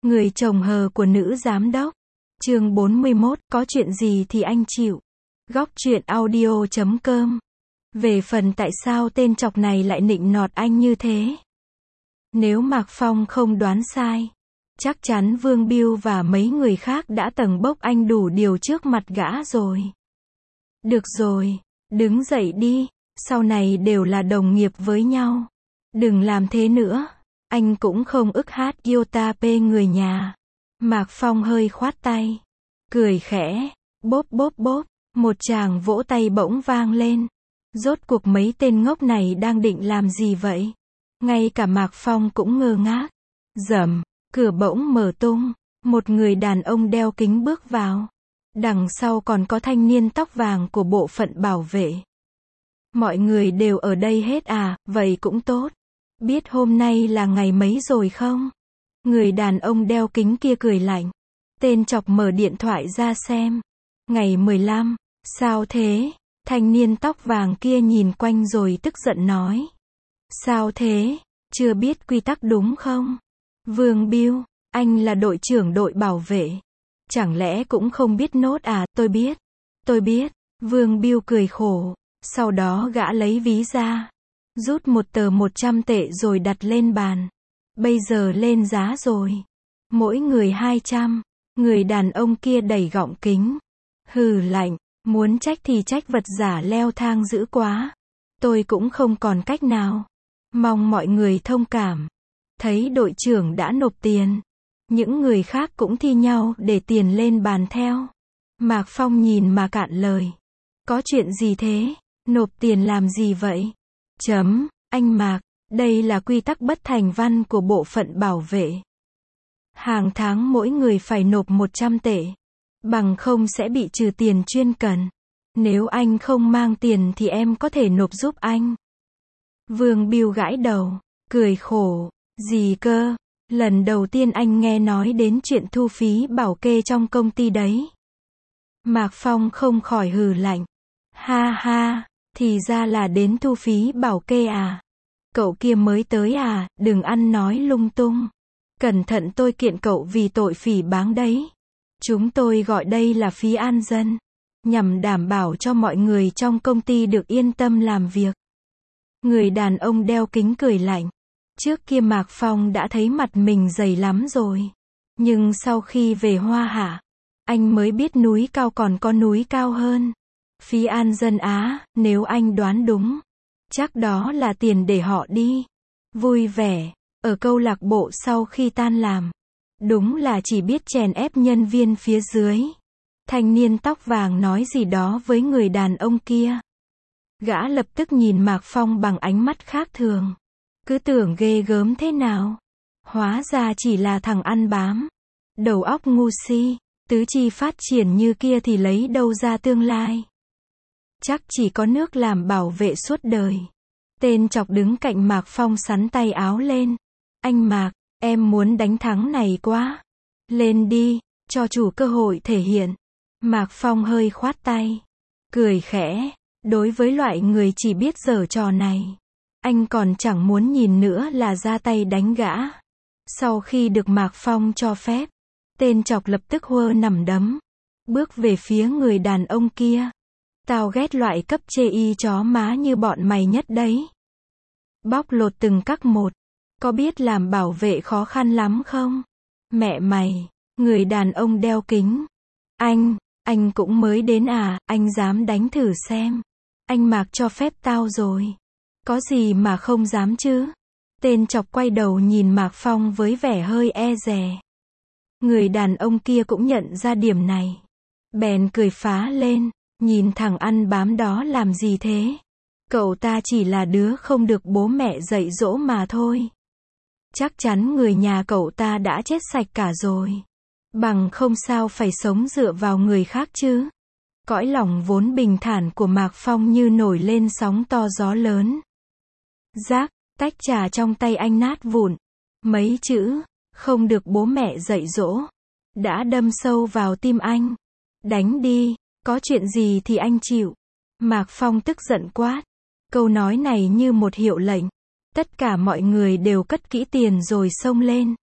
Người chồng hờ của nữ giám đốc. Chương 41, có chuyện gì thì anh chịu. Góc truyện audio.com. Về phần tại sao tên chọc này lại nịnh nọt anh như thế? Nếu Mạc Phong không đoán sai, chắc chắn Vương Biêu và mấy người khác đã tầng bốc anh đủ điều trước mặt gã rồi. Được rồi, đứng dậy đi, sau này đều là đồng nghiệp với nhau. Đừng làm thế nữa, anh cũng không ức hát iota p người nhà. Mạc Phong hơi khoát tay, cười khẽ, bốp bốp bốp, một tràng vỗ tay bỗng vang lên. Rốt cuộc mấy tên ngốc này đang định làm gì vậy? Ngay cả Mạc Phong cũng ngơ ngác. Rầm, cửa bỗng mở tung, một người đàn ông đeo kính bước vào. Đằng sau còn có thanh niên tóc vàng của bộ phận bảo vệ. Mọi người đều ở đây hết à, vậy cũng tốt. Biết hôm nay là ngày mấy rồi không? Người đàn ông đeo kính kia cười lạnh. Tên chọc mở điện thoại ra xem. Ngày 15, sao thế? Thanh niên tóc vàng kia nhìn quanh rồi tức giận nói. Sao thế? Chưa biết quy tắc đúng không? Vương Biêu, anh là đội trưởng đội bảo vệ. Chẳng lẽ cũng không biết nốt à? Tôi biết. Vương Biêu cười khổ. Sau đó gã lấy ví ra. Rút một tờ 100 tệ rồi đặt lên bàn. Bây giờ lên giá rồi. Mỗi người 200. Người đàn ông kia đẩy gọng kính. Hừ lạnh, muốn trách thì trách vật giả leo thang dữ quá. Tôi cũng không còn cách nào. Mong mọi người thông cảm. Thấy đội trưởng đã nộp tiền. Những người khác cũng thi nhau để tiền lên bàn theo. Mạc Phong nhìn mà cạn lời. Có chuyện gì thế? Nộp tiền làm gì vậy? Anh Mạc, đây là quy tắc bất thành văn của bộ phận bảo vệ. Hàng tháng mỗi người phải nộp 100 tệ. Bằng không sẽ bị trừ tiền chuyên cần. Nếu anh không mang tiền thì em có thể nộp giúp anh. Vương Biêu gãi đầu, cười khổ. Gì cơ? Lần đầu tiên anh nghe nói đến chuyện thu phí bảo kê trong công ty đấy. Mạc Phong không khỏi hừ lạnh. Ha ha, thì ra là đến thu phí bảo kê à? Cậu kia mới tới à, đừng ăn nói lung tung. Cẩn thận tôi kiện cậu vì tội phỉ báng đấy. Chúng tôi gọi đây là phí an dân, nhằm đảm bảo cho mọi người trong công ty được yên tâm làm việc. Người đàn ông đeo kính cười lạnh. Trước kia Mạc Phong đã thấy mặt mình dày lắm rồi. Nhưng sau khi về Hoa Hạ, anh mới biết núi cao còn có núi cao hơn. Phí an dân á, nếu anh đoán đúng, chắc đó là tiền để họ đi vui vẻ ở câu lạc bộ sau khi tan làm. Đúng là chỉ biết chèn ép nhân viên phía dưới. Thanh niên tóc vàng nói gì đó với người đàn ông kia. Gã lập tức nhìn Mạc Phong bằng ánh mắt khác thường. Cứ tưởng ghê gớm thế nào. Hóa ra chỉ là thằng ăn bám. Đầu óc ngu si, tứ chi phát triển như kia thì lấy đâu ra tương lai. Chắc chỉ có nước làm bảo vệ suốt đời. Tên chọc đứng cạnh Mạc Phong xắn tay áo lên. Anh Mạc, em muốn đánh thắng này quá. Lên đi, cho chủ cơ hội thể hiện. Mạc Phong hơi khoát tay. Cười khẽ, đối với loại người chỉ biết giở trò này, anh còn chẳng muốn nhìn nữa là ra tay đánh gã. Sau khi được Mạc Phong cho phép, tên chọc lập tức hơ nằm đấm. Bước về phía người đàn ông kia. Tao ghét loại cấp chê y chó má như bọn mày nhất đấy. Bóc lột từng các một. Có biết làm bảo vệ khó khăn lắm không? Mẹ mày, người đàn ông đeo kính. Anh cũng mới đến à, anh dám đánh thử xem. Anh Mạc cho phép tao rồi. Có gì mà không dám chứ? Tên chọc quay đầu nhìn Mạc Phong với vẻ hơi e dè. Người đàn ông kia cũng nhận ra điểm này. Bèn cười phá lên, nhìn thằng ăn bám đó làm gì thế? Cậu ta chỉ là đứa không được bố mẹ dạy dỗ mà thôi. Chắc chắn người nhà cậu ta đã chết sạch cả rồi. Bằng không sao phải sống dựa vào người khác chứ. Cõi lòng vốn bình thản của Mạc Phong như nổi lên sóng to gió lớn. Rác, tách trà trong tay anh nát vụn. Mấy chữ, không được bố mẹ dạy dỗ, đã đâm sâu vào tim anh. Đánh đi, có chuyện gì thì anh chịu. Mạc Phong tức giận quát. Câu nói này như một hiệu lệnh. Tất cả mọi người đều cất kỹ tiền rồi xông lên.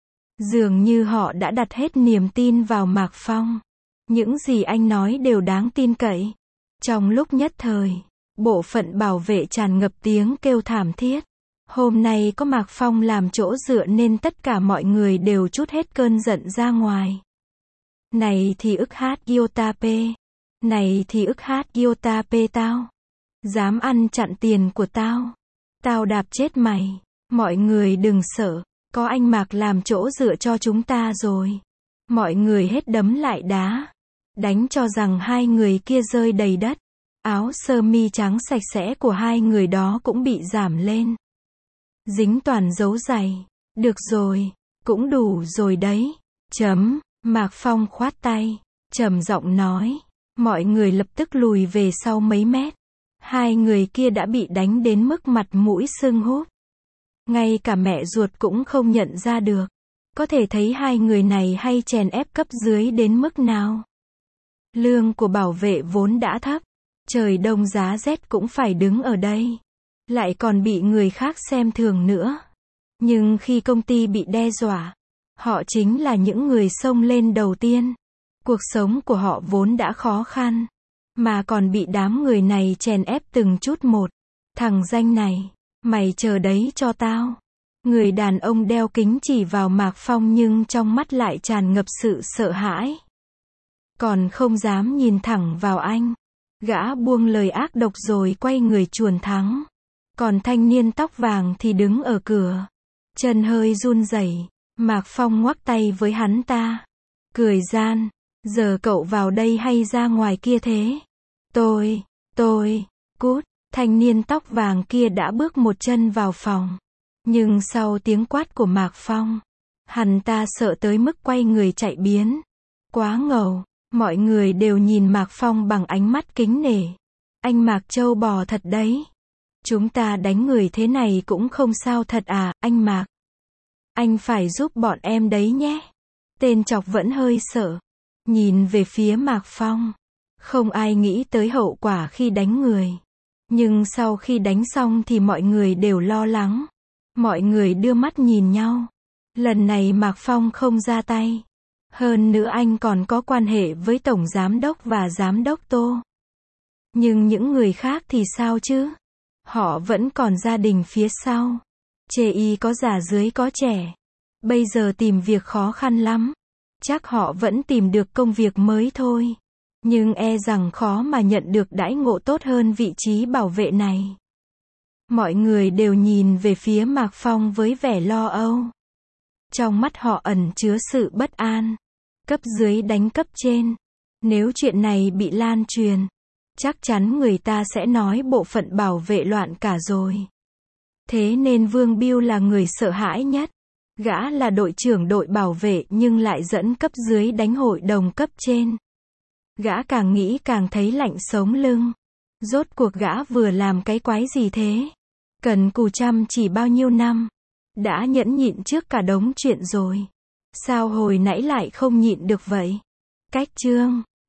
Dường như họ đã đặt hết niềm tin vào Mạc Phong. Những gì anh nói đều đáng tin cậy. Trong lúc nhất thời, bộ phận bảo vệ tràn ngập tiếng kêu thảm thiết. Hôm nay có Mạc Phong làm chỗ dựa nên tất cả mọi người đều trút hết cơn giận ra ngoài. Này thì ức hát Yotape. Này thì ức hát Yotape tao. Dám ăn chặn tiền của tao. Tao đạp chết mày. Mọi người đừng sợ. Có anh Mạc làm chỗ dựa cho chúng ta rồi. Mọi người hết đấm lại đá. Đánh cho rằng hai người kia rơi đầy đất. Áo sơ mi trắng sạch sẽ của hai người đó cũng bị giảm lên. Dính toàn dấu giày. Được rồi. Cũng đủ rồi đấy. Mạc Phong khoát tay. Trầm giọng nói. Mọi người lập tức lùi về sau mấy mét. Hai người kia đã bị đánh đến mức mặt mũi sưng húp. Ngay cả mẹ ruột cũng không nhận ra được. Có thể thấy hai người này hay chèn ép cấp dưới đến mức nào. Lương của bảo vệ vốn đã thấp. Trời đông giá rét cũng phải đứng ở đây. Lại còn bị người khác xem thường nữa. Nhưng khi công ty bị đe dọa, họ chính là những người xông lên đầu tiên. Cuộc sống của họ vốn đã khó khăn. Mà còn bị đám người này chèn ép từng chút một. Thằng danh này, mày chờ đấy cho tao. Người đàn ông đeo kính chỉ vào Mạc Phong nhưng trong mắt lại tràn ngập sự sợ hãi. Còn không dám nhìn thẳng vào anh. Gã buông lời ác độc rồi quay người chuồn thắng. Còn thanh niên tóc vàng thì đứng ở cửa. Chân hơi run rẩy. Mạc Phong ngoắc tay với hắn ta. Cười gian. Giờ cậu vào đây hay ra ngoài kia thế? Cút. Thanh niên tóc vàng kia đã bước một chân vào phòng. Nhưng sau tiếng quát của Mạc Phong, hắn ta sợ tới mức quay người chạy biến. Quá ngầu. Mọi người đều nhìn Mạc Phong bằng ánh mắt kính nể. Anh Mạc trâu bò thật đấy. Chúng ta đánh người thế này cũng không sao thật à, anh Mạc. Anh phải giúp bọn em đấy nhé. Tên chọc vẫn hơi sợ. Nhìn về phía Mạc Phong. Không ai nghĩ tới hậu quả khi đánh người. Nhưng sau khi đánh xong thì mọi người đều lo lắng. Mọi người đưa mắt nhìn nhau. Lần này Mạc Phong không ra tay. Hơn nữa anh còn có quan hệ với Tổng Giám đốc và Giám đốc Tô. Nhưng những người khác thì sao chứ? Họ vẫn còn gia đình phía sau. Chê y có già dưới có trẻ. Bây giờ tìm việc khó khăn lắm. Chắc họ vẫn tìm được công việc mới thôi. Nhưng e rằng khó mà nhận được đãi ngộ tốt hơn vị trí bảo vệ này. Mọi người đều nhìn về phía Mạc Phong với vẻ lo âu. Trong mắt họ ẩn chứa sự bất an. Cấp dưới đánh cấp trên. Nếu chuyện này bị lan truyền, chắc chắn người ta sẽ nói bộ phận bảo vệ loạn cả rồi. Thế nên Vương Biêu là người sợ hãi nhất. Gã là đội trưởng đội bảo vệ nhưng lại dẫn cấp dưới đánh hội đồng cấp trên. Gã càng nghĩ càng thấy lạnh sống lưng. Rốt cuộc gã vừa làm cái quái gì thế? Cần cù chăm chỉ bao nhiêu năm. Đã nhẫn nhịn trước cả đống chuyện rồi. Sao hồi nãy lại không nhịn được vậy? Cách chương